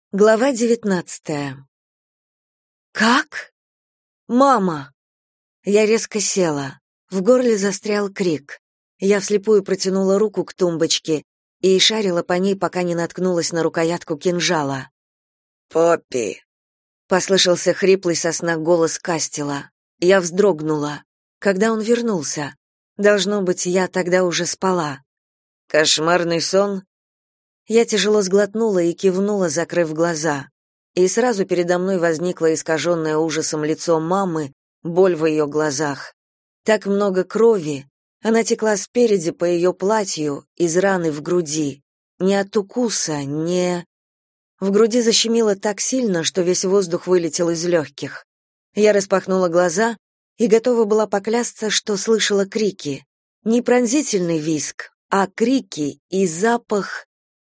Глава 19. Как? Мама! Я резко села. В горле застрял крик. Я вслепую протянула руку к тумбочке и шарила по ней, пока не наткнулась на рукоятку кинжала. «Поппи!» — послышался хриплый со сна голос Кастела. Я вздрогнула. Когда он вернулся? Должно быть, я тогда уже спала. «Кошмарный сон?» Я тяжело сглотнула и кивнула, закрыв глаза. И сразу передо мной возникло искаженное ужасом лицо мамы, боль в ее глазах. Так много крови. Она текла спереди по ее платью, из раны в груди. Не от укуса, не... В груди защемило так сильно, что весь воздух вылетел из легких. Я распахнула глаза и готова была поклясться, что слышала крики. Не пронзительный визг, а крики и запах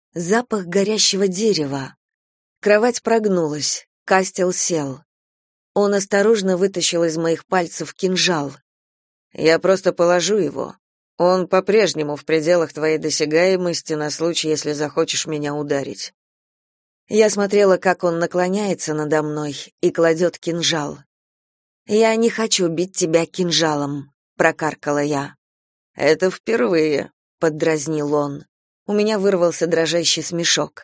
горящего дерева. Кровать прогнулась, Кастел сел. Он осторожно вытащил из моих пальцев кинжал. «Я просто положу его. Он по-прежнему в пределах твоей досягаемости на случай, если захочешь меня ударить». Я смотрела, как он наклоняется надо мной и кладет кинжал. «Я не хочу бить тебя кинжалом», — прокаркала я. «Это впервые», — поддразнил он. У меня вырвался дрожащий смешок.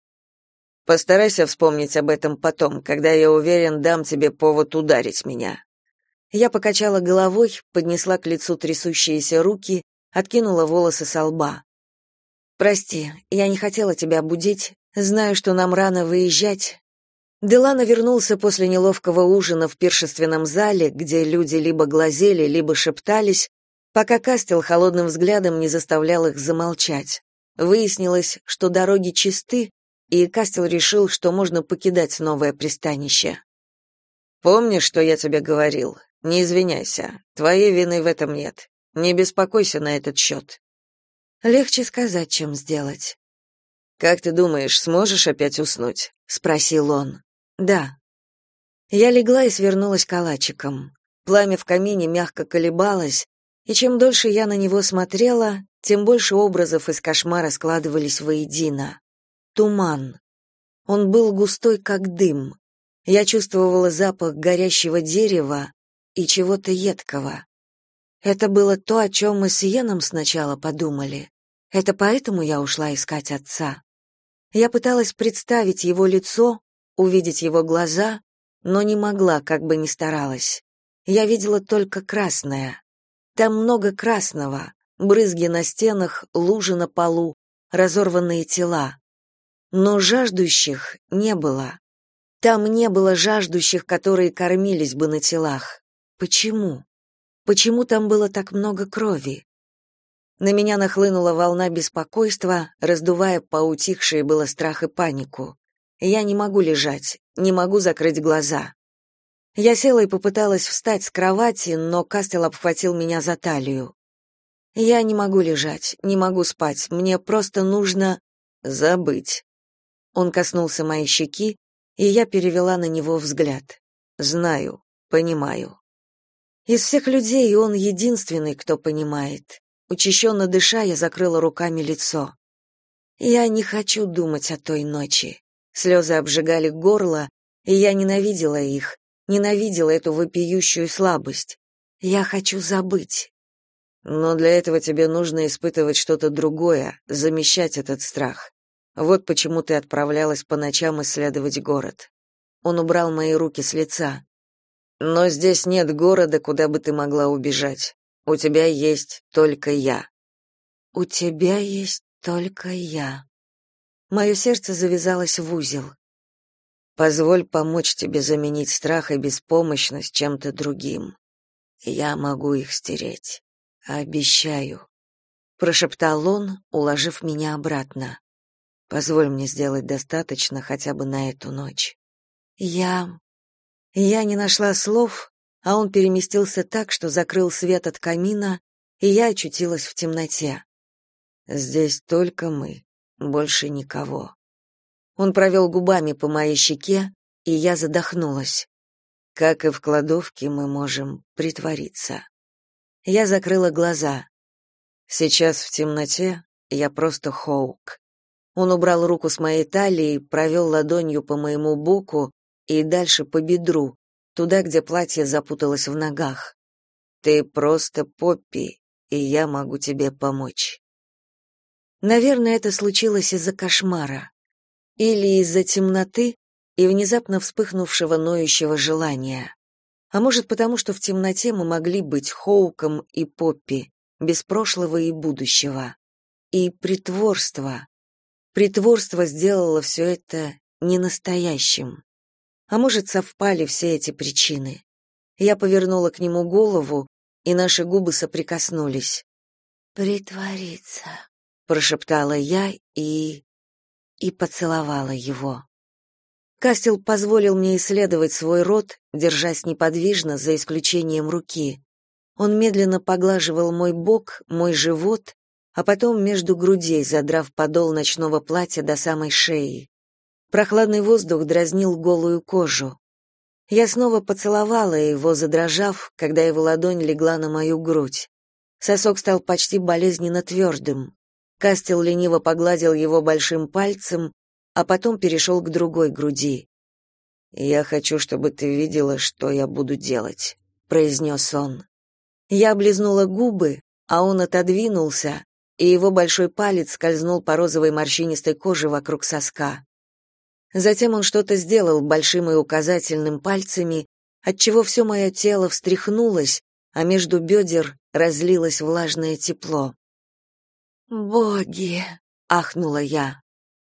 «Постарайся вспомнить об этом потом, когда, я уверен, дам тебе повод ударить меня». Я покачала головой, поднесла к лицу трясущиеся руки, откинула волосы со лба. «Прости, я не хотела тебя будить, знаю, что нам рано выезжать». Делано вернулся после неловкого ужина в пиршественном зале, где люди либо глазели, либо шептались, пока Кастел холодным взглядом не заставлял их замолчать. Выяснилось, что дороги чисты, и Кастел решил, что можно покидать новое пристанище. «Помнишь, что я тебе говорил? Не извиняйся. Твоей вины в этом нет. Не беспокойся на этот счет». Легче сказать, чем сделать. «Как ты думаешь, сможешь опять уснуть?» — спросил он. «Да». Я легла и свернулась калачиком. Пламя в камине мягко колебалось, и чем дольше я на него смотрела, тем больше образов из кошмара складывались воедино. Туман. Он был густой, как дым. Я чувствовала запах горящего дерева и чего-то едкого. Это было то, о чем мы с Йеном сначала подумали. Это поэтому я ушла искать отца. Я пыталась представить его лицо, увидеть его глаза, но не могла, как бы ни старалась. Я видела только красное. Там много красного, брызги на стенах, лужи на полу, разорванные тела. Но жаждущих не было. Там не было жаждущих, которые кормились бы на телах. Почему? Почему там было так много крови? На меня нахлынула волна беспокойства, раздувая поутихшие было страх и панику. Я не могу лежать, не могу закрыть глаза. Я села и попыталась встать с кровати, но Кастел обхватил меня за талию. Я не могу лежать, не могу спать, мне просто нужно забыть. Он коснулся моей щеки, и я перевела на него взгляд. Знаю, понимаю. Из всех людей он единственный, кто понимает. Учащенно дыша, я закрыла руками лицо. Я не хочу думать о той ночи. Слезы обжигали горло, и я ненавидела их, ненавидела эту вопиющую слабость. Я хочу забыть. Но для этого тебе нужно испытывать что-то другое, замещать этот страх. Вот почему ты отправлялась по ночам исследовать город. Он убрал мои руки с лица. Но здесь нет города, куда бы ты могла убежать. У тебя есть только я. У тебя есть только я. Мое сердце завязалось в узел. Позволь помочь тебе заменить страх и беспомощность чем-то другим. Я могу их стереть. Обещаю, прошептал он, уложив меня обратно. Позволь мне сделать достаточно хотя бы на эту ночь. Я не нашла слов, а он переместился так, что закрыл свет от камина, и я очутилась в темноте. Здесь только мы, больше никого. Он провел губами по моей щеке, и я задохнулась. Как и в кладовке, мы можем притвориться. Я закрыла глаза. Сейчас в темноте я просто Хоук. Он убрал руку с моей талии, провел ладонью по моему боку и дальше по бедру, туда, где платье запуталось в ногах. «Ты просто Поппи, и я могу тебе помочь». Наверное, это случилось из-за кошмара. Или из-за темноты и внезапно вспыхнувшего ноющего желания. А может, потому что в темноте мы могли быть Хоуком и Поппи, без прошлого и будущего. И притворство. Притворство сделало все это ненастоящим. А может, совпали все эти причины. Я повернула к нему голову, и наши губы соприкоснулись. «Притвориться», — прошептала я и поцеловала его. Кастел позволил мне исследовать свой рот, держась неподвижно, за исключением руки. Он медленно поглаживал мой бок, мой живот, а потом между грудей, задрав подол ночного платья до самой шеи. Прохладный воздух дразнил голую кожу. Я снова поцеловала его, задрожав, когда его ладонь легла на мою грудь. Сосок стал почти болезненно твердым. Кастел лениво погладил его большим пальцем, а потом перешел к другой груди. «Я хочу, чтобы ты видела, что я буду делать», — произнес он. Я облизнула губы, а он отодвинулся, и его большой палец скользнул по розовой морщинистой коже вокруг соска. Затем он что-то сделал большим и указательным пальцами, отчего все мое тело встряхнулось, а между бедер разлилось влажное тепло. «Боги!» — ахнула я.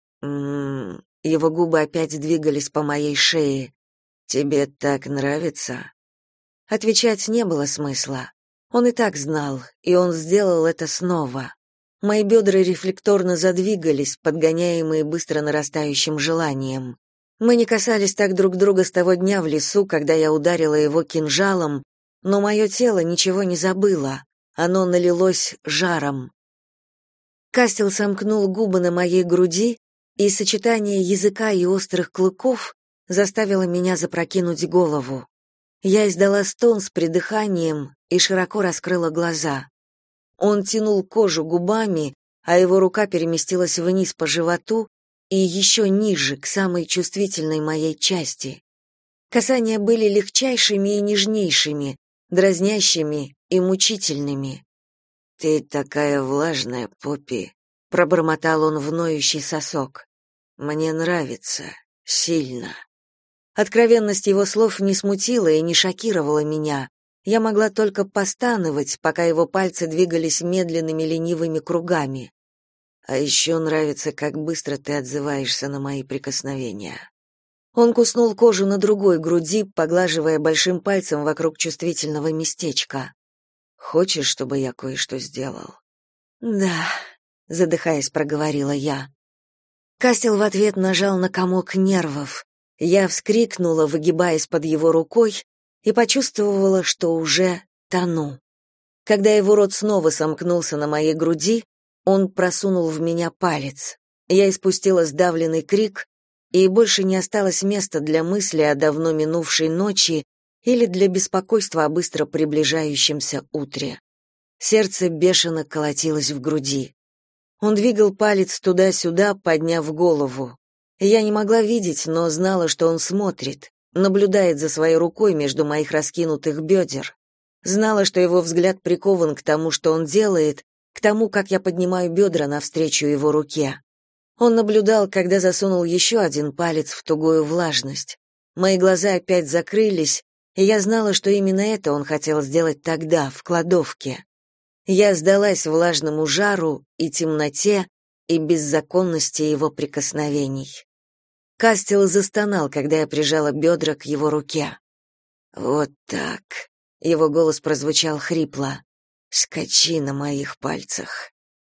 Его губы опять двигались по моей шее. «Тебе так нравится?» Отвечать не было смысла. Он и так знал, и он сделал это снова. Мои бедра рефлекторно задвигались, подгоняемые быстро нарастающим желанием. Мы не касались так друг друга с того дня в лесу, когда я ударила его кинжалом, но мое тело ничего не забыло. Оно налилось жаром. Кастел сомкнул губы на моей груди, и сочетание языка и острых клыков заставило меня запрокинуть голову. Я издала стон с придыханием и широко раскрыла глаза. Он тянул кожу губами, а его рука переместилась вниз по животу и еще ниже, к самой чувствительной моей части. Касания были легчайшими и нежнейшими, дразнящими и мучительными. «Ты такая влажная, Поппи», — пробормотал он в ноющий сосок. «Мне нравится. Сильно». Откровенность его слов не смутила и не шокировала меня. Я могла только постановать, пока его пальцы двигались медленными ленивыми кругами. «А еще нравится, как быстро ты отзываешься на мои прикосновения». Он куснул кожу на другой груди, поглаживая большим пальцем вокруг чувствительного местечка. «Хочешь, чтобы я кое-что сделал?» «Да», — задыхаясь, проговорила я. Кастел в ответ нажал на комок нервов. Я вскрикнула, выгибаясь под его рукой, и почувствовала, что уже тону. Когда его рот снова сомкнулся на моей груди, он просунул в меня палец. Я испустила сдавленный крик, и больше не осталось места для мысли о давно минувшей ночи или для беспокойства о быстро приближающемся утре. Сердце бешено колотилось в груди. Он двигал палец туда-сюда, подняв голову. Я не могла видеть, но знала, что он смотрит, наблюдает за своей рукой между моих раскинутых бедер. Знала, что его взгляд прикован к тому, что он делает, к тому, как я поднимаю бедра навстречу его руке. Он наблюдал, когда засунул еще один палец в тугую влажность. Мои глаза опять закрылись, и я знала, что именно это он хотел сделать тогда, в кладовке. Я сдалась влажному жару и темноте, и беззаконности его прикосновений. Кастел застонал, когда я прижала бедра к его руке. «Вот так», — его голос прозвучал хрипло, — «скачи на моих пальцах».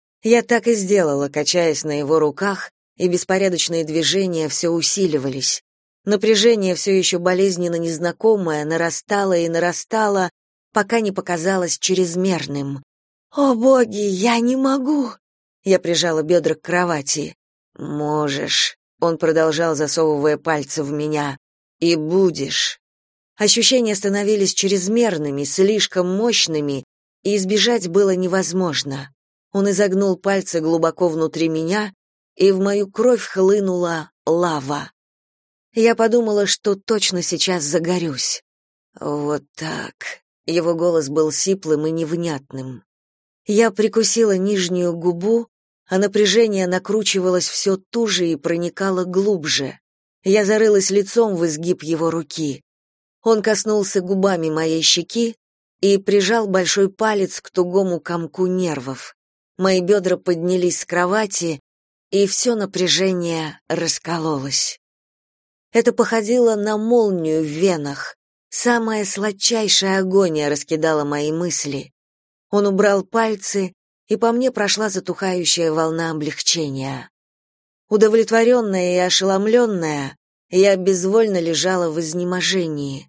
Я так и сделала, качаясь на его руках, и беспорядочные движения все усиливались. Напряжение, все еще болезненно незнакомое, нарастало и нарастало, пока не показалось чрезмерным. «О, боги, я не могу!» Я прижала бедра к кровати. «Можешь», — он продолжал, засовывая пальцы в меня, — «и будешь». Ощущения становились чрезмерными, слишком мощными, и избежать было невозможно. Он изогнул пальцы глубоко внутри меня, и в мою кровь хлынула лава. Я подумала, что точно сейчас загорюсь. Вот так. Его голос был сиплым и невнятным. Я прикусила нижнюю губу, а напряжение накручивалось все туже и проникало глубже. Я зарылась лицом в изгиб его руки. Он коснулся губами моей щеки и прижал большой палец к тугому комку нервов. Мои бедра поднялись с кровати, и все напряжение раскололось. Это походило на молнию в венах. Самая сладчайшая агония раскидала мои мысли. Он убрал пальцы, и по мне прошла затухающая волна облегчения. Удовлетворенная и ошеломленная, я безвольно лежала в изнеможении.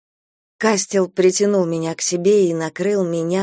Кастел притянул меня к себе и накрыл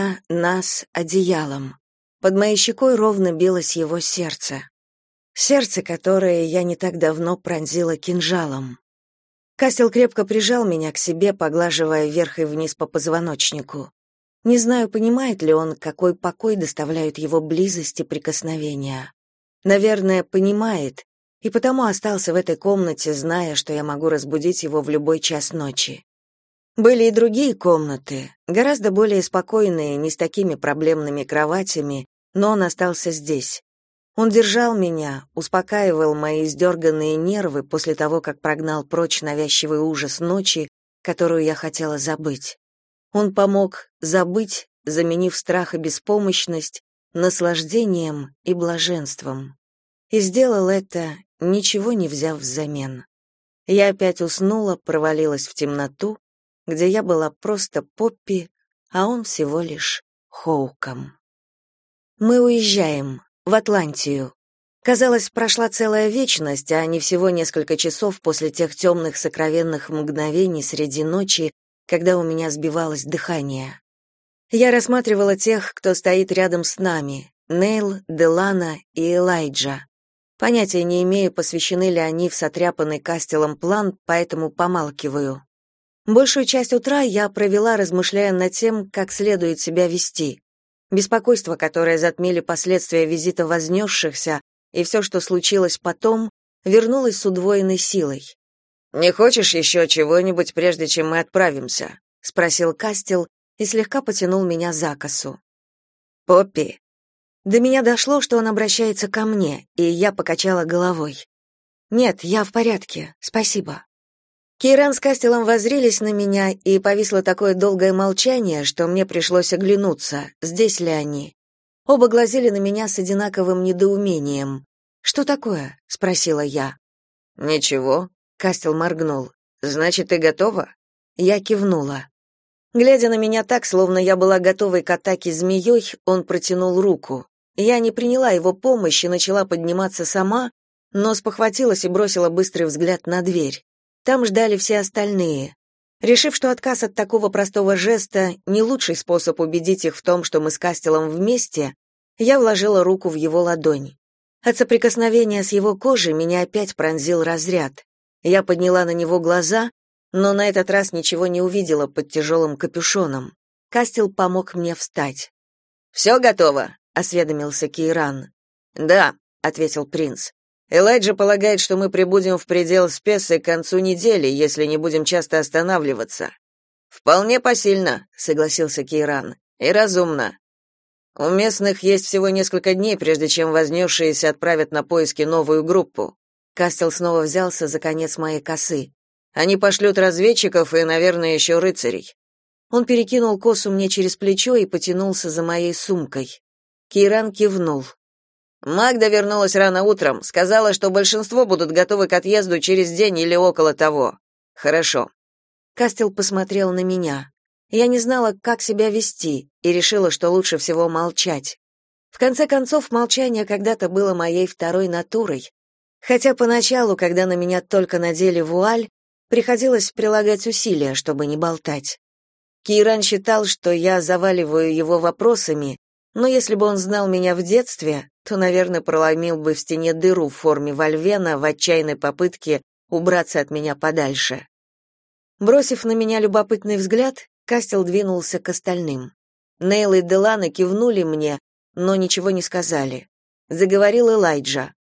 нас одеялом. Под моей щекой ровно билось его сердце. Сердце, которое я не так давно пронзила кинжалом. Кастел крепко прижал меня к себе, поглаживая вверх и вниз по позвоночнику. Не знаю, понимает ли он, какой покой доставляют его близость и прикосновения. Наверное, понимает, и потому остался в этой комнате, зная, что я могу разбудить его в любой час ночи. Были и другие комнаты, гораздо более спокойные, не с такими проблемными кроватями, но он остался здесь. Он держал меня, успокаивал мои издерганные нервы после того, как прогнал прочь навязчивый ужас ночи, которую я хотела забыть. Он помог забыть, заменив страх и беспомощность наслаждением и блаженством. И сделал это, ничего не взяв взамен. Я опять уснула, провалилась в темноту, где я была просто Поппи, а он всего лишь Хоуком. Мы уезжаем в Атлантию. Казалось, прошла целая вечность, а не всего несколько часов после тех темных сокровенных мгновений среди ночи, когда у меня сбивалось дыхание. Я рассматривала тех, кто стоит рядом с нами: Нейл, Делана и Элайджа. Понятия не имею, посвящены ли они в сотряпанный Кастелом план, поэтому помалкиваю. Большую часть утра я провела, размышляя над тем, как следует себя вести. Беспокойство, которое затмили последствия визита вознесшихся, и все, что случилось потом, вернулось с удвоенной силой. «Не хочешь еще чего-нибудь, прежде чем мы отправимся?» — спросил Кастел и слегка потянул меня за косу. «Поппи». До меня дошло, что он обращается ко мне, и я покачала головой. «Нет, я в порядке, спасибо». Кейран с Кастелом воззрелись на меня, и повисло такое долгое молчание, что мне пришлось оглянуться, здесь ли они. Оба глазели на меня с одинаковым недоумением. «Что такое?» — спросила я. «Ничего», — Кастел моргнул. «Значит, ты готова?» Я кивнула. Глядя на меня так, словно я была готовой к атаке змеей, он протянул руку. Я не приняла его помощь и начала подниматься сама, но спохватилась и бросила быстрый взгляд на дверь. Там ждали все остальные. Решив, что отказ от такого простого жеста не лучший способ убедить их в том, что мы с Кастелом вместе, я вложила руку в его ладонь. От соприкосновения с его кожей меня опять пронзил разряд. Я подняла на него глаза, но на этот раз ничего не увидела под тяжелым капюшоном. Кастел помог мне встать. «Все готово?» — осведомился Кейран. «Да», — ответил принц. «Элайджа полагает, что мы прибудем в предел Спесы к концу недели, если не будем часто останавливаться». «Вполне посильно», — согласился Кейран. «И разумно. У местных есть всего несколько дней, прежде чем вознесшиеся отправят на поиски новую группу». Кастел снова взялся за конец моей косы. «Они пошлют разведчиков и, наверное, еще рыцарей». Он перекинул косу мне через плечо и потянулся за моей сумкой. Кейран кивнул. «Магда вернулась рано утром, сказала, что большинство будут готовы к отъезду через день или около того». «Хорошо». Кастел посмотрел на меня. Я не знала, как себя вести, и решила, что лучше всего молчать. В конце концов, молчание когда-то было моей второй натурой. Хотя поначалу, когда на меня только надели вуаль, приходилось прилагать усилия, чтобы не болтать. Кейран считал, что я заваливаю его вопросами, но если бы он знал меня в детстве, то, наверное, проломил бы в стене дыру в форме вольвена в отчаянной попытке убраться от меня подальше. Бросив на меня любопытный взгляд, Кастел двинулся к остальным. Нейл и Делана кивнули мне, но ничего не сказали. Заговорил Элайджа.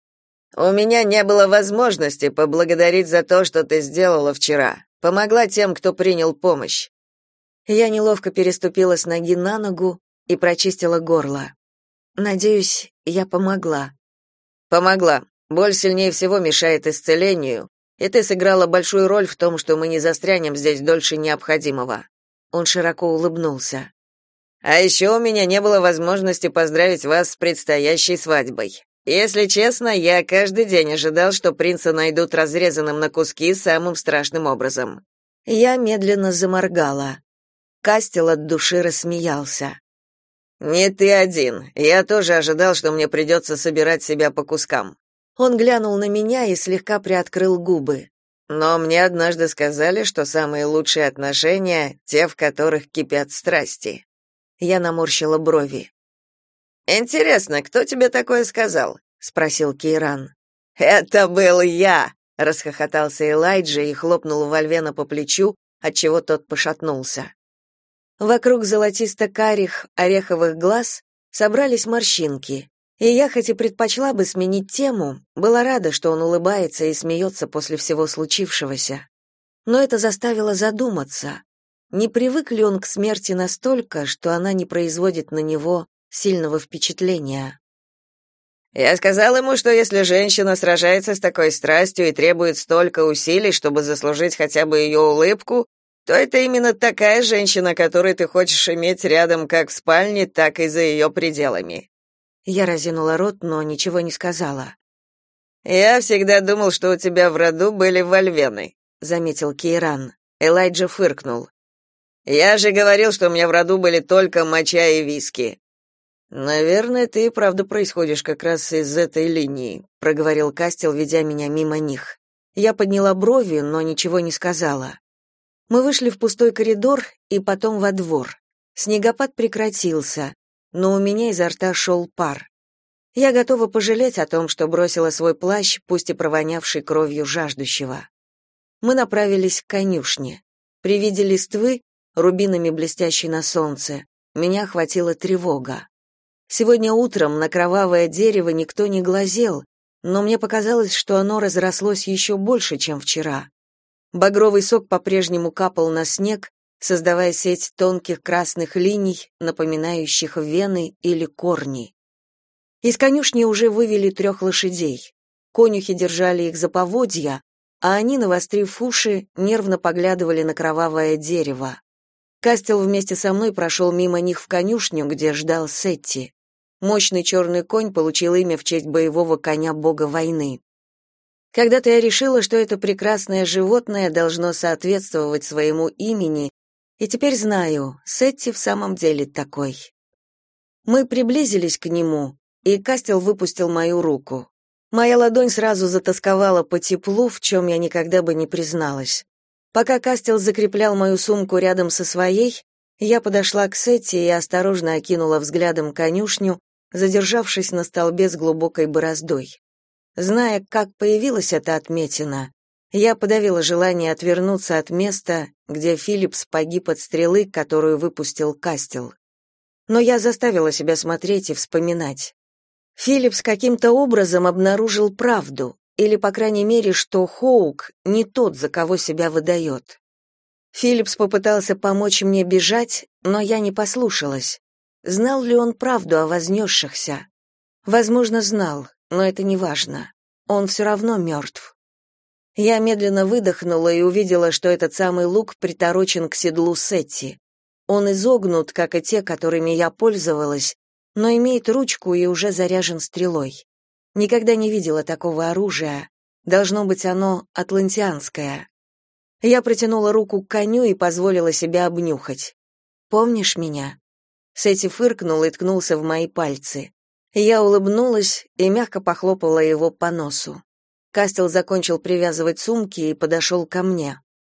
У меня не было возможности поблагодарить за то, что ты сделала вчера. Помогла тем, кто принял помощь. Я неловко переступила с ноги на ногу и прочистила горло. Надеюсь, я помогла. Помогла. Боль сильнее всего мешает исцелению, и ты сыграла большую роль в том, что мы не застрянем здесь дольше необходимого. Он широко улыбнулся. А еще у меня не было возможности поздравить вас с предстоящей свадьбой. Если честно, я каждый день ожидал, что принца найдут разрезанным на куски самым страшным образом. Я медленно заморгала. Кастел от души рассмеялся. Не ты один. Я тоже ожидал, что мне придется собирать себя по кускам. Он глянул на меня и слегка приоткрыл губы. Но мне однажды сказали, что самые лучшие отношения те, в которых кипят страсти. Я наморщила брови. Интересно, кто тебе такое сказал? Спросил Кейран. Это был я, расхохотался Элайджа и хлопнул Вольвена по плечу, отчего тот пошатнулся. Вокруг золотисто-карих ореховых глаз собрались морщинки, и я, хоть и предпочла бы сменить тему, была рада, что он улыбается и смеется после всего случившегося. Но это заставило задуматься, не привык ли он к смерти настолько, что она не производит на него сильного впечатления. Я сказал ему, что если женщина сражается с такой страстью и требует столько усилий, чтобы заслужить хотя бы ее улыбку, то это именно такая женщина, которую ты хочешь иметь рядом как в спальне, так и за ее пределами. Я разинула рот, но ничего не сказала. Я всегда думал, что у тебя в роду были вольвены, заметил Кейран. Элайджа фыркнул. Я же говорил, что у меня в роду были только моча и виски. Наверное, ты и правда происходишь как раз из этой линии, проговорил Кастел, ведя меня мимо них. Я подняла брови, но ничего не сказала. Мы вышли в пустой коридор и потом во двор. Снегопад прекратился, но у меня изо рта шел пар. Я готова пожалеть о том, что бросила свой плащ, пусть и провонявший кровью жаждущего. Мы направились к конюшне. При виде листвы, рубинами блестящей на солнце, меня охватила тревога. Сегодня утром на кровавое дерево никто не глазел, но мне показалось, что оно разрослось еще больше, чем вчера. Багровый сок по-прежнему капал на снег, создавая сеть тонких красных линий, напоминающих вены или корни. Из конюшни уже вывели 3 лошадей. Конюхи держали их за поводья, а они, навострив уши, нервно поглядывали на кровавое дерево. Кастел вместе со мной прошел мимо них в конюшню, где ждал Сетти. Мощный черный конь получил имя в честь боевого коня бога войны. Когда-то я решила, что это прекрасное животное должно соответствовать своему имени, и теперь знаю, Сетти в самом деле такой. Мы приблизились к нему, и Кастел выпустил мою руку. Моя ладонь сразу затосковала по теплу, в чем я никогда бы не призналась. Пока Кастел закреплял мою сумку рядом со своей, я подошла к Сетти и осторожно окинула взглядом конюшню, задержавшись на столбе с глубокой бороздой. Зная, как появилась эта отметина, я подавила желание отвернуться от места, где Филлипс погиб от стрелы, которую выпустил Кастел. Но я заставила себя смотреть и вспоминать. Филлипс каким-то образом обнаружил правду, или, по крайней мере, что Хоук не тот, за кого себя выдает. Филлипс попытался помочь мне бежать, но я не послушалась. Знал ли он правду о вознесшихся? Возможно, знал. Но это не важно. Он все равно мертв. Я медленно выдохнула и увидела, что этот самый лук приторочен к седлу Сетти. Он изогнут, как и те, которыми я пользовалась, но имеет ручку и уже заряжен стрелой. Никогда не видела такого оружия. Должно быть, оно атлантианское. Я протянула руку к коню и позволила себя обнюхать. «Помнишь меня?» Сетти фыркнул и ткнулся в мои пальцы. Я улыбнулась и мягко похлопала его по носу. Кастел закончил привязывать сумки и подошел ко мне.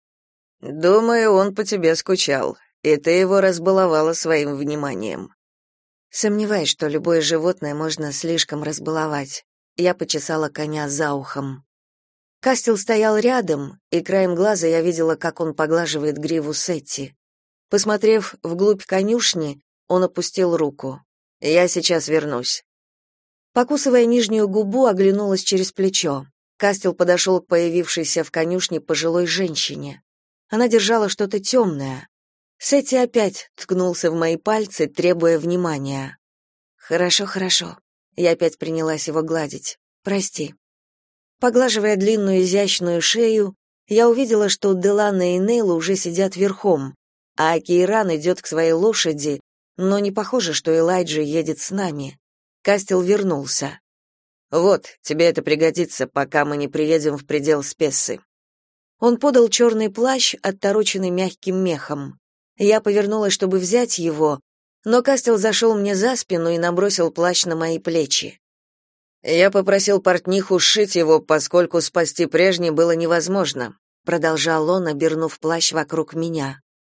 «Думаю, он по тебе скучал, и ты его разбаловала своим вниманием». Сомневаюсь, что любое животное можно слишком разбаловать. Я почесала коня за ухом. Кастел стоял рядом, и краем глаза я видела, как он поглаживает гриву Сетти. Посмотрев вглубь конюшни, он опустил руку. «Я сейчас вернусь». Покусывая нижнюю губу, оглянулась через плечо. Кастел подошел к появившейся в конюшне пожилой женщине. Она держала что-то темное. Сетти опять ткнулся в мои пальцы, требуя внимания. «Хорошо, хорошо». Я опять принялась его гладить. «Прости». Поглаживая длинную изящную шею, я увидела, что Делана и Нейла уже сидят верхом, а Кейран идет к своей лошади, но не похоже, что Элайджа едет с нами. Кастел вернулся. «Вот, тебе это пригодится, пока мы не приедем в предел Спессы». Он подал черный плащ, оттороченный мягким мехом. Я повернулась, чтобы взять его, но Кастел зашел мне за спину и набросил плащ на мои плечи. «Я попросил портниху сшить его, поскольку спасти прежний было невозможно», продолжал он, обернув плащ вокруг меня.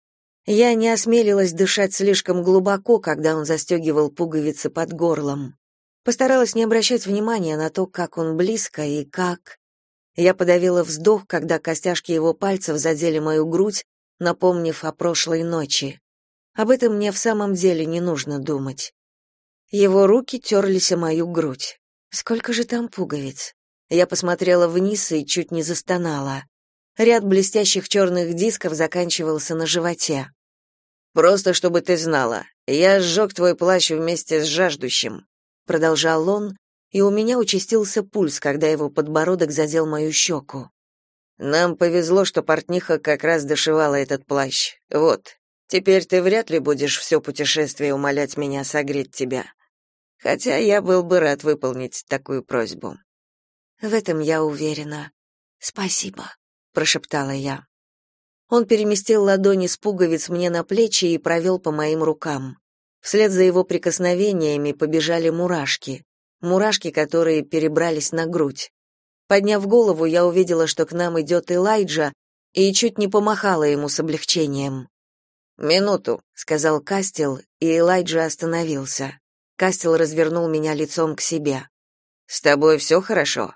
Я не осмелилась дышать слишком глубоко, когда он застегивал пуговицы под горлом. Постаралась не обращать внимания на то, как он близко и как... Я подавила вздох, когда костяшки его пальцев задели мою грудь, напомнив о прошлой ночи. Об этом мне в самом деле не нужно думать. Его руки терлись о мою грудь. Сколько же там пуговиц? Я посмотрела вниз и чуть не застонала. Ряд блестящих черных дисков заканчивался на животе. «Просто чтобы ты знала, я сжег твой плащ вместе с жаждущим», продолжал он, и у меня участился пульс, когда его подбородок задел мою щеку. «Нам повезло, что портниха как раз дошивала этот плащ. Вот, теперь ты вряд ли будешь все путешествие умолять меня согреть тебя. Хотя я был бы рад выполнить такую просьбу». «В этом я уверена. Спасибо», — прошептала я. Он переместил ладони с пуговиц мне на плечи и провел по моим рукам. Вслед за его прикосновениями побежали мурашки. Мурашки, которые перебрались на грудь. Подняв голову, я увидела, что к нам идет Элайджа, и чуть не помахала ему с облегчением. «Минуту», — сказал Кастел, и Элайджа остановился. Кастел развернул меня лицом к себе. «С тобой все хорошо?»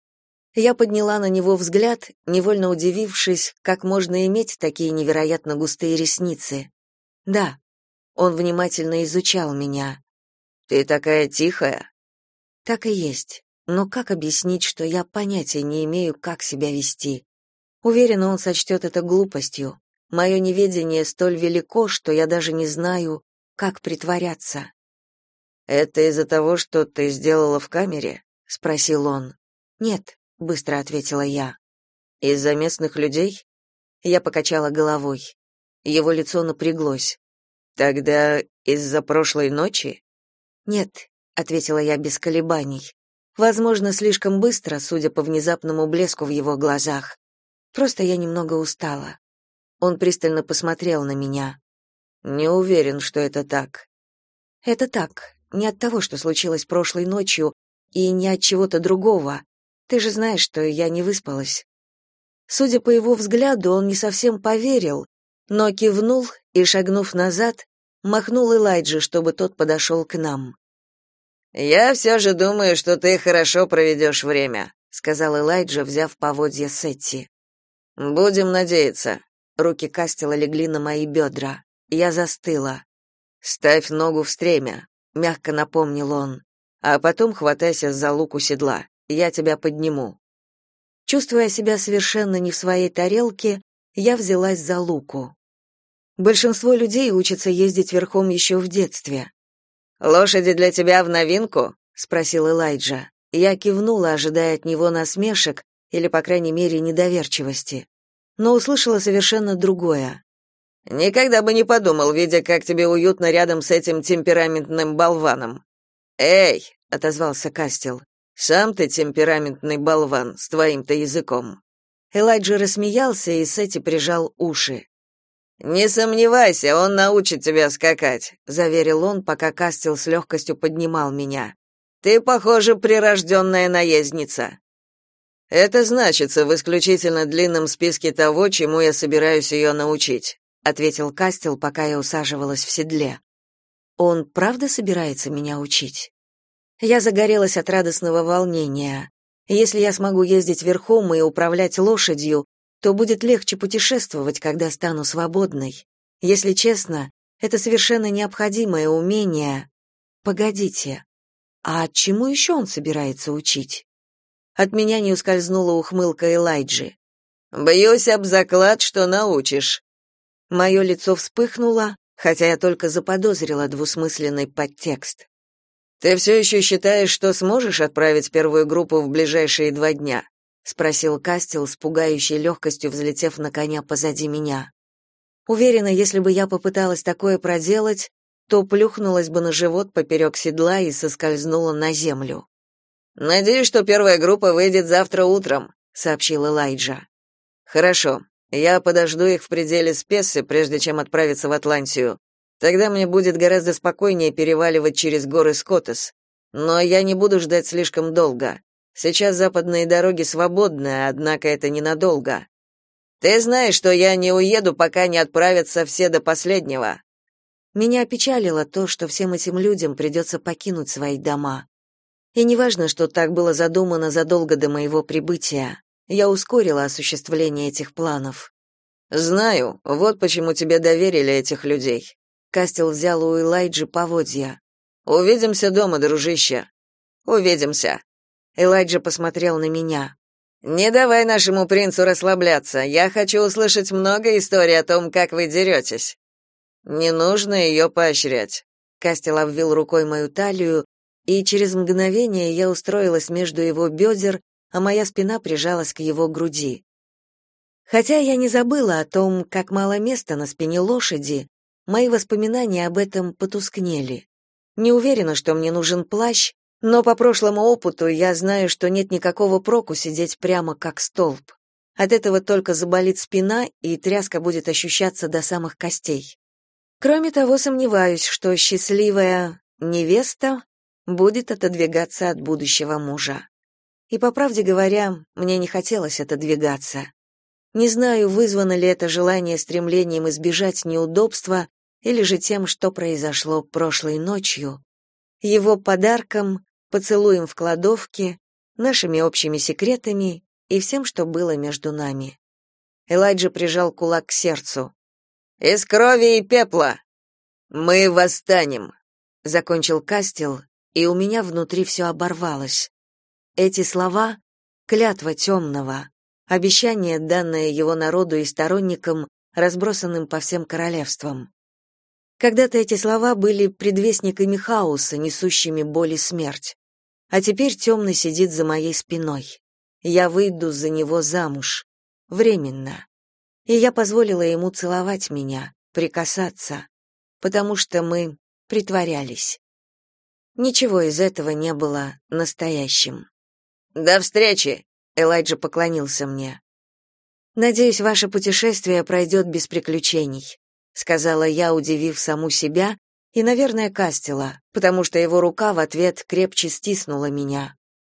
Я подняла на него взгляд, невольно удивившись, как можно иметь такие невероятно густые ресницы. «Да». Он внимательно изучал меня. «Ты такая тихая». Так и есть. Но как объяснить, что я понятия не имею, как себя вести? Уверена, он сочтет это глупостью. Мое неведение столь велико, что я даже не знаю, как притворяться. «Это из-за того, что ты сделала в камере?» — спросил он. «Нет», — быстро ответила я. «Из-за местных людей?» Я покачала головой. Его лицо напряглось. «Тогда из-за прошлой ночи?» «Нет», — ответила я без колебаний. Возможно, слишком быстро, судя по внезапному блеску в его глазах. Просто я немного устала. Он пристально посмотрел на меня. «Не уверен, что это так». «Это так. Не от того, что случилось прошлой ночью, и не от чего-то другого. Ты же знаешь, что я не выспалась». Судя по его взгляду, он не совсем поверил, но кивнул и, шагнув назад, махнул Элайджи, чтобы тот подошел к нам. «Я все же думаю, что ты хорошо проведешь время», — сказал Элайджа, взяв поводья Сетти. «Будем надеяться». Руки Кастела легли на мои бедра. Я застыла. «Ставь ногу в стремя», — мягко напомнил он. «А потом хватайся за луку седла. Я тебя подниму». Чувствуя себя совершенно не в своей тарелке, я взялась за луку. Большинство людей учатся ездить верхом еще в детстве. «Лошади для тебя в новинку?» — спросил Элайджа. Я кивнула, ожидая от него насмешек или, по крайней мере, недоверчивости. Но услышала совершенно другое. «Никогда бы не подумал, видя, как тебе уютно рядом с этим темпераментным болваном». «Эй!» — отозвался Кастел. «Сам ты темпераментный болван, с твоим-то языком». Элайджа рассмеялся и Сетти прижал уши. «Не сомневайся, он научит тебя скакать», — заверил он, пока Кастел с легкостью поднимал меня. «Ты, похоже, прирожденная наездница». «Это значится в исключительно длинном списке того, чему я собираюсь ее научить», — ответил Кастел, пока я усаживалась в седле. «Он правда собирается меня учить?» Я загорелась от радостного волнения. Если я смогу ездить верхом и управлять лошадью, то будет легче путешествовать, когда стану свободной. Если честно, это совершенно необходимое умение. Погодите, А чему еще он собирается учить? От меня не ускользнула ухмылка Элайджи. «Бьюсь об заклад, что научишь». Мое лицо вспыхнуло, хотя я только заподозрила двусмысленный подтекст. «Ты все еще считаешь, что сможешь отправить первую группу в ближайшие 2 дня?» — спросил Кастел с пугающей легкостью, взлетев на коня позади меня. Уверена, если бы я попыталась такое проделать, то плюхнулась бы на живот поперек седла и соскользнула на землю. «Надеюсь, что первая группа выйдет завтра утром», — сообщил Элайджа. «Хорошо. Я подожду их в пределе Спессы, прежде чем отправиться в Атлантию. Тогда мне будет гораздо спокойнее переваливать через горы Скоттес. Но я не буду ждать слишком долго. Сейчас западные дороги свободны, однако это ненадолго. Ты знаешь, что я не уеду, пока не отправятся все до последнего». Меня опечалило то, что всем этим людям придется покинуть свои дома. И неважно, что так было задумано задолго до моего прибытия, я ускорила осуществление этих планов. «Знаю, вот почему тебе доверили этих людей». Кастел взял у Элайджи поводья. «Увидимся дома, дружище». «Увидимся». Элайджа посмотрел на меня. «Не давай нашему принцу расслабляться. Я хочу услышать много историй о том, как вы деретесь». «Не нужно ее поощрять». Кастел обвил рукой мою талию, и через мгновение я устроилась между его бедер, а моя спина прижалась к его груди. Хотя я не забыла о том, как мало места на спине лошади, мои воспоминания об этом потускнели. Не уверена, что мне нужен плащ, но по прошлому опыту я знаю, что нет никакого проку сидеть прямо как столб. От этого только заболит спина, и тряска будет ощущаться до самых костей. Кроме того, сомневаюсь, что счастливая невеста будет отодвигаться от будущего мужа. И, по правде говоря, мне не хотелось отодвигаться. Не знаю, вызвано ли это желание стремлением избежать неудобства или же тем, что произошло прошлой ночью, его подарком, поцелуем в кладовке, нашими общими секретами и всем, что было между нами. Элайджа прижал кулак к сердцу. «Из крови и пепла! Мы восстанем!» — закончил Кастел, и у меня внутри все оборвалось. Эти слова — клятва темного, обещание, данное его народу и сторонникам, разбросанным по всем королевствам. Когда-то эти слова были предвестниками хаоса, несущими боль и смерть. А теперь темный сидит за моей спиной. Я выйду за него замуж. Временно. И я позволила ему целовать меня, прикасаться, потому что мы притворялись. Ничего из этого не было настоящим. «До встречи!» — Элайджа поклонился мне. «Надеюсь, ваше путешествие пройдет без приключений», — сказала я, удивив саму себя и, наверное, Кастела, потому что его рука в ответ крепче стиснула меня.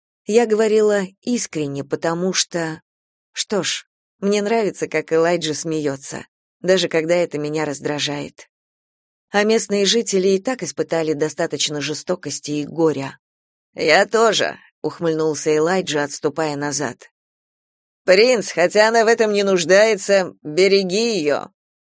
Я говорила искренне, потому что... Что ж, мне нравится, как Элайджа смеется, даже когда это меня раздражает. А местные жители и так испытали достаточно жестокости и горя. «Я тоже», — ухмыльнулся Элайджа, отступая назад. «Принц, хотя она в этом не нуждается, береги ее».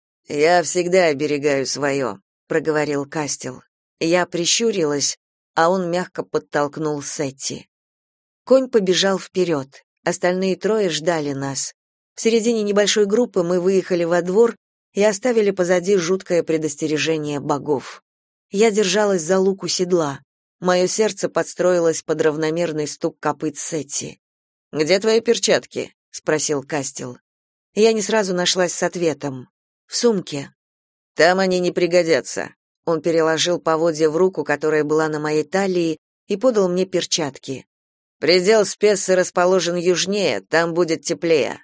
«Я всегда оберегаю свое», — проговорил Кастел. Я прищурилась, а он мягко подтолкнул Сетти. Конь побежал вперед, остальные трое ждали нас. В середине небольшой группы мы выехали во двор и оставили позади жуткое предостережение богов. Я держалась за луку седла. Мое сердце подстроилось под равномерный стук копыт Сетти. «Где твои перчатки?» — спросил Кастел. Я не сразу нашлась с ответом. «В сумке». «Там они не пригодятся». Он переложил поводья в руку, которая была на моей талии, и подал мне перчатки. «Предел Спессы расположен южнее, там будет теплее».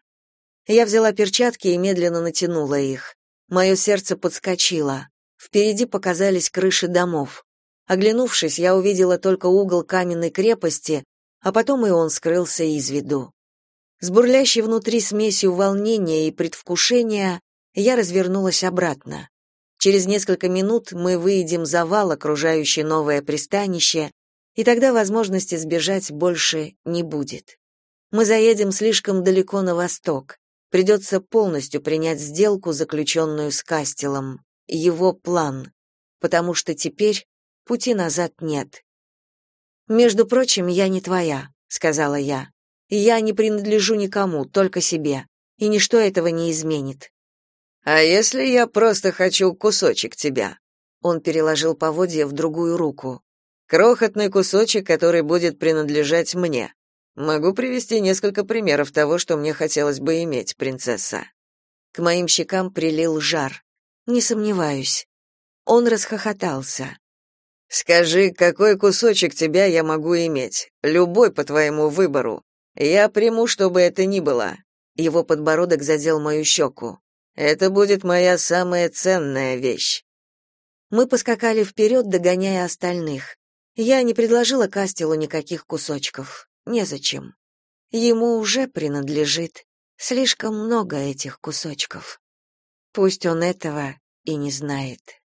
Я взяла перчатки и медленно натянула их. Мое сердце подскочило. Впереди показались крыши домов. Оглянувшись, я увидела только угол каменной крепости, а потом и он скрылся из виду. С бурлящей внутри смесью волнения и предвкушения я развернулась обратно. Через несколько минут мы выйдем за вал, окружающий новое пристанище, и тогда возможности сбежать больше не будет. Мы заедем слишком далеко на восток. Придется полностью принять сделку, заключенную с Кастелом, его план, потому что теперь пути назад нет. Между прочим, я не твоя, сказала я. Я не принадлежу никому, только себе, и ничто этого не изменит. А если я просто хочу кусочек тебя? Он переложил поводья в другую руку. Крохотный кусочек, который будет принадлежать мне. Могу привести несколько примеров того, что мне хотелось бы иметь, принцесса. К моим щекам прилил жар. Не сомневаюсь. Он расхохотался. Скажи, какой кусочек тебя я могу иметь? Любой по твоему выбору. Я приму, что бы это ни было. Его подбородок задел мою щеку. Это будет моя самая ценная вещь. Мы поскакали вперед, догоняя остальных. Я не предложила Кастелу никаких кусочков. Незачем. Ему уже принадлежит слишком много этих кусочков. Пусть он этого и не знает.